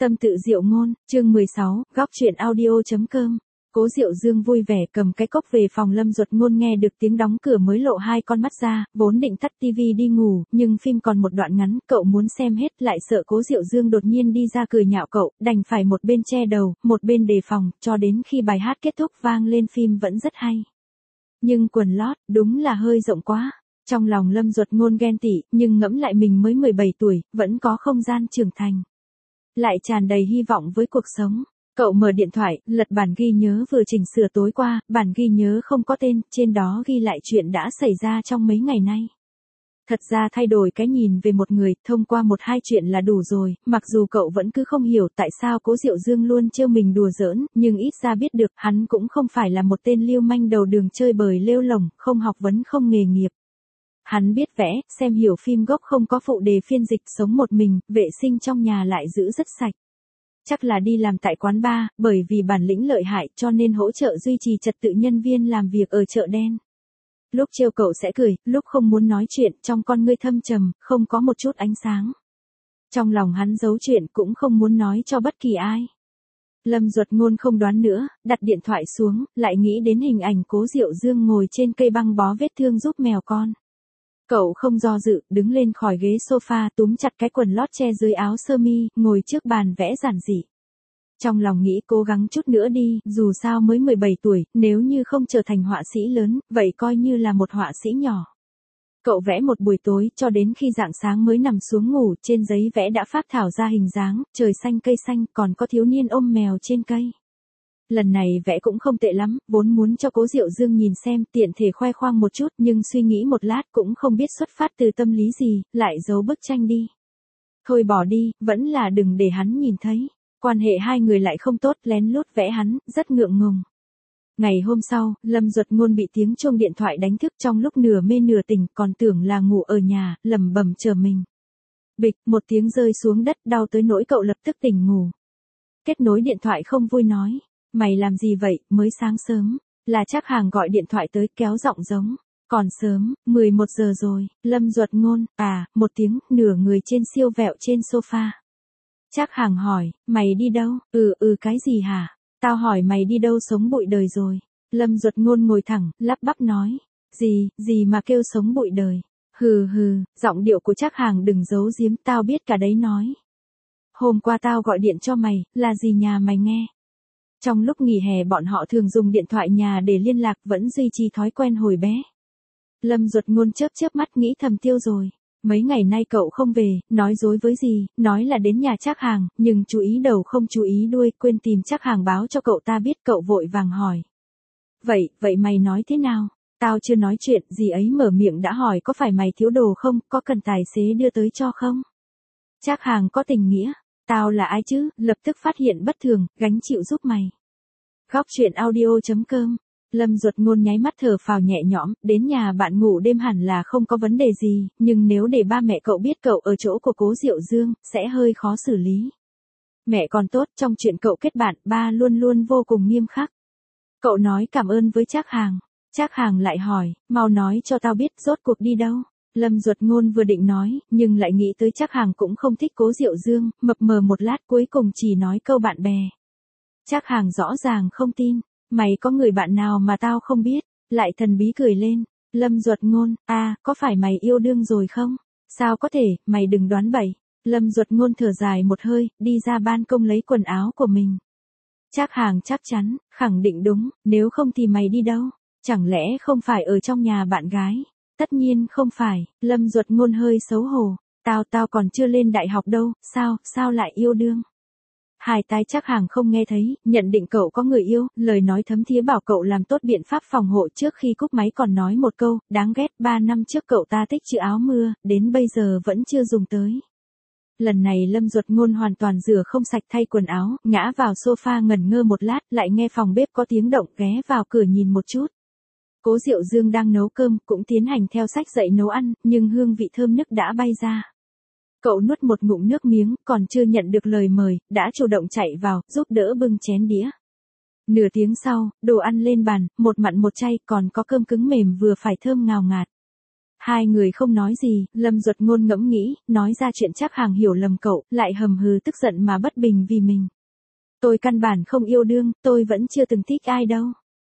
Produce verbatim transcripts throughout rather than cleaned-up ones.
Tâm tự Diệu Ngôn, chương mười sáu, góc truyện audio.com. Cố Diệu Dương vui vẻ cầm cái cốc về phòng Lâm Duật Ngôn nghe được tiếng đóng cửa mới lộ hai con mắt ra, vốn định tắt tivi đi ngủ, nhưng phim còn một đoạn ngắn, cậu muốn xem hết, lại sợ Cố Diệu Dương đột nhiên đi ra cười nhạo cậu, đành phải một bên che đầu, một bên đề phòng, cho đến khi bài hát kết thúc vang lên phim vẫn rất hay. Nhưng quần lót, đúng là hơi rộng quá. Trong lòng Lâm Duật Ngôn ghen tị, nhưng ngẫm lại mình mới mười bảy tuổi, vẫn có không gian trưởng thành. Lại tràn đầy hy vọng với cuộc sống. Cậu mở điện thoại, lật bản ghi nhớ vừa chỉnh sửa tối qua, bản ghi nhớ không có tên, trên đó ghi lại chuyện đã xảy ra trong mấy ngày nay. Thật ra thay đổi cái nhìn về một người, thông qua một hai chuyện là đủ rồi, mặc dù cậu vẫn cứ không hiểu tại sao Cố Diệu Dương luôn trêu mình đùa giỡn, nhưng ít ra biết được hắn cũng không phải là một tên lưu manh đầu đường chơi bời lêu lổng, không học vấn không nghề nghiệp. Hắn biết vẽ, xem hiểu phim gốc không có phụ đề phiên dịch, sống một mình, vệ sinh trong nhà lại giữ rất sạch. Chắc là đi làm tại quán bar, bởi vì bản lĩnh lợi hại cho nên hỗ trợ duy trì trật tự nhân viên làm việc ở chợ đen. Lúc trêu cậu sẽ cười, lúc không muốn nói chuyện, trong con ngươi thâm trầm, không có một chút ánh sáng. Trong lòng hắn giấu chuyện cũng không muốn nói cho bất kỳ ai. Lâm Duật Ngôn không đoán nữa, đặt điện thoại xuống, lại nghĩ đến hình ảnh Cố Diệu Dương ngồi trên cây băng bó vết thương giúp mèo con. Cậu không do dự, đứng lên khỏi ghế sofa, túm chặt cái quần lót che dưới áo sơ mi, ngồi trước bàn vẽ giản dị. Trong lòng nghĩ cố gắng chút nữa đi, dù sao mới mười bảy tuổi, nếu như không trở thành họa sĩ lớn, vậy coi như là một họa sĩ nhỏ. Cậu vẽ một buổi tối, cho đến khi rạng sáng mới nằm xuống ngủ, trên giấy vẽ đã phác thảo ra hình dáng, trời xanh cây xanh, còn có thiếu niên ôm mèo trên cây. Lần này vẽ cũng không tệ lắm, vốn muốn cho Cố Diệu Dương nhìn xem, tiện thể khoe khoang một chút, nhưng suy nghĩ một lát cũng không biết xuất phát từ tâm lý gì, lại giấu bức tranh đi. Thôi bỏ đi, vẫn là đừng để hắn nhìn thấy. Quan hệ hai người lại không tốt, lén lút vẽ hắn, rất ngượng ngùng. Ngày hôm sau, Lâm Duật Ngôn bị tiếng chuông điện thoại đánh thức trong lúc nửa mê nửa tỉnh, còn tưởng là ngủ ở nhà, lẩm bẩm chờ mình. Bịch, một tiếng rơi xuống đất, đau tới nỗi cậu lập tức tỉnh ngủ. Kết nối điện thoại không vui nói. Mày làm gì vậy, mới sáng sớm, là Trác Hàng gọi điện thoại tới, kéo giọng giống, còn sớm, mười một giờ rồi. Lâm Duật Ngôn, à, một tiếng, nửa người trên siêu vẹo trên sofa. Trác Hàng hỏi, mày đi đâu? Ừ ừ cái gì hả? Tao hỏi mày đi đâu sống bụi đời rồi. Lâm Duật Ngôn ngồi thẳng, lắp bắp nói, gì, gì mà kêu sống bụi đời. Hừ hừ, giọng điệu của Trác Hàng đừng giấu giếm, tao biết cả đấy nói. Hôm qua tao gọi điện cho mày, là gì nhà mày nghe? Trong lúc nghỉ hè bọn họ thường dùng điện thoại nhà để liên lạc, vẫn duy trì thói quen hồi bé. Lâm Duật Ngôn chớp chớp mắt nghĩ thầm tiêu rồi. Mấy ngày nay cậu không về, nói dối với gì, nói là đến nhà Trác Hàng, nhưng chú ý đầu không chú ý đuôi, quên tìm Trác Hàng báo cho cậu ta biết, cậu vội vàng hỏi. Vậy, vậy mày nói thế nào? Tao chưa nói chuyện, gì ấy mở miệng đã hỏi có phải mày thiếu đồ không, có cần tài xế đưa tới cho không? Trác Hàng có tình nghĩa. Tao là ai chứ, lập tức phát hiện bất thường, gánh chịu giúp mày. Góc truyện audio.com. Lâm Duật Ngôn nháy mắt thở phào nhẹ nhõm, đến nhà bạn ngủ đêm hẳn là không có vấn đề gì, nhưng nếu để ba mẹ cậu biết cậu ở chỗ của Cố Diệu Dương, sẽ hơi khó xử lý. Mẹ còn tốt, trong chuyện cậu kết bạn, ba luôn luôn vô cùng nghiêm khắc. Cậu nói cảm ơn với Trác Hàng. Trác Hàng lại hỏi, mau nói cho tao biết rốt cuộc đi đâu. Lâm Duật Ngôn vừa định nói, nhưng lại nghĩ tới Trác Hàng cũng không thích Cố Diệu Dương, mập mờ một lát cuối cùng chỉ nói câu bạn bè. Trác Hàng rõ ràng không tin, mày có người bạn nào mà tao không biết, lại thần bí cười lên. Lâm Duật Ngôn, à, có phải mày yêu đương rồi không? Sao có thể, mày đừng đoán bậy. Lâm Duật Ngôn thở dài một hơi, đi ra ban công lấy quần áo của mình. Trác Hàng chắc chắn, khẳng định đúng, nếu không thì mày đi đâu? Chẳng lẽ không phải ở trong nhà bạn gái? Tất nhiên không phải, Lâm Duật Ngôn hơi xấu hổ, tao tao còn chưa lên đại học đâu, sao, sao lại yêu đương? Hai tai Trác Hàng không nghe thấy, nhận định cậu có người yêu, lời nói thấm thía bảo cậu làm tốt biện pháp phòng hộ trước khi cúp máy còn nói một câu, đáng ghét, ba năm trước cậu ta thích chữ áo mưa, đến bây giờ vẫn chưa dùng tới. Lần này Lâm Duật Ngôn hoàn toàn rửa không sạch thay quần áo, ngã vào sofa ngẩn ngơ một lát, lại nghe phòng bếp có tiếng động, ghé vào cửa nhìn một chút. Cố Diệu Dương đang nấu cơm, cũng tiến hành theo sách dạy nấu ăn, nhưng hương vị thơm nức đã bay ra. Cậu nuốt một ngụm nước miếng, còn chưa nhận được lời mời, đã chủ động chạy vào, giúp đỡ bưng chén đĩa. Nửa tiếng sau, đồ ăn lên bàn, một mặn một chay, còn có cơm cứng mềm vừa phải thơm ngào ngạt. Hai người không nói gì, Lâm Duật Ngôn ngẫm nghĩ, nói ra chuyện Trác Hàng hiểu lầm cậu, lại hầm hừ tức giận mà bất bình vì mình. Tôi căn bản không yêu đương, tôi vẫn chưa từng thích ai đâu.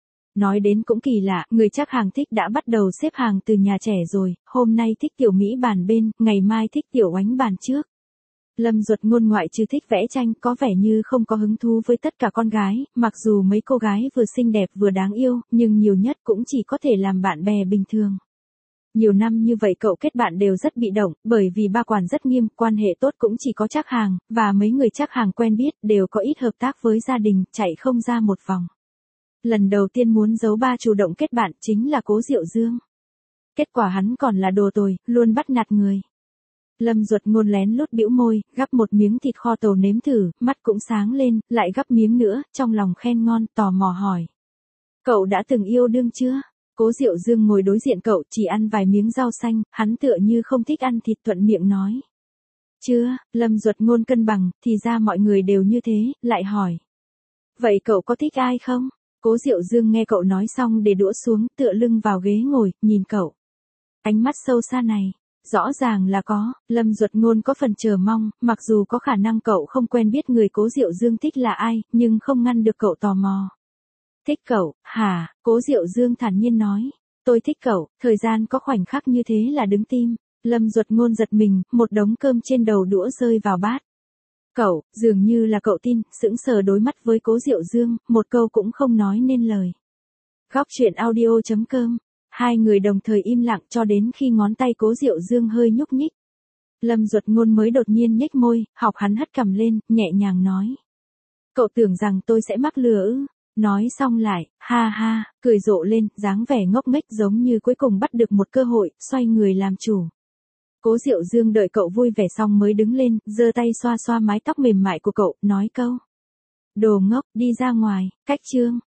Nói đến cũng kỳ lạ, người Trác Hàng thích đã bắt đầu xếp hàng từ nhà trẻ rồi, hôm nay thích tiểu Mỹ bàn bên, ngày mai thích tiểu Oánh bàn trước. Lâm Duật Ngôn ngoại trừ thích vẽ tranh có vẻ như không có hứng thú với tất cả con gái, mặc dù mấy cô gái vừa xinh đẹp vừa đáng yêu, nhưng nhiều nhất cũng chỉ có thể làm bạn bè bình thường. Nhiều năm như vậy cậu kết bạn đều rất bị động, bởi vì ba quản rất nghiêm, quan hệ tốt cũng chỉ có Trác Hàng, và mấy người Trác Hàng quen biết đều có ít hợp tác với gia đình, chạy không ra một vòng. Lần đầu tiên muốn giấu ba chủ động kết bạn chính là Cố Diệu Dương. Kết quả hắn còn là đồ tồi, luôn bắt nạt người. Lâm Duật Ngôn lén lút bĩu môi, gắp một miếng thịt kho tàu nếm thử, mắt cũng sáng lên, lại gắp miếng nữa, trong lòng khen ngon, tò mò hỏi. Cậu đã từng yêu đương chưa? Cố Diệu Dương ngồi đối diện cậu, chỉ ăn vài miếng rau xanh, hắn tựa như không thích ăn thịt thuận miệng nói. Chưa, Lâm Duật Ngôn cân bằng, thì ra mọi người đều như thế, lại hỏi. Vậy cậu có thích ai không? Cố Diệu Dương nghe cậu nói xong để đũa xuống, tựa lưng vào ghế ngồi, nhìn cậu. Ánh mắt sâu xa này, rõ ràng là có, Lâm Duật Ngôn có phần chờ mong, mặc dù có khả năng cậu không quen biết người Cố Diệu Dương thích là ai, nhưng không ngăn được cậu tò mò. Thích cậu, hả? Cố Diệu Dương thản nhiên nói. Tôi thích cậu, thời gian có khoảnh khắc như thế là đứng tim. Lâm Duật Ngôn giật mình, một đống cơm trên đầu đũa rơi vào bát. Cậu, dường như là cậu tin, sững sờ đối mắt với Cố Diệu Dương, một câu cũng không nói nên lời. Góc truyện audio chấm com. Hai người đồng thời im lặng cho đến khi ngón tay Cố Diệu Dương hơi nhúc nhích. Lâm Duật Ngôn mới đột nhiên nhếch môi, học hắn hất cằm lên, nhẹ nhàng nói. Cậu tưởng rằng tôi sẽ mắc lừa ư? Nói xong lại, ha ha, cười rộ lên, dáng vẻ ngốc nghếch giống như cuối cùng bắt được một cơ hội, xoay người làm chủ. Cố Diệu Dương đợi cậu vui vẻ xong mới đứng lên, giơ tay xoa xoa mái tóc mềm mại của cậu, nói câu. Đồ ngốc, đi ra ngoài, cách chương.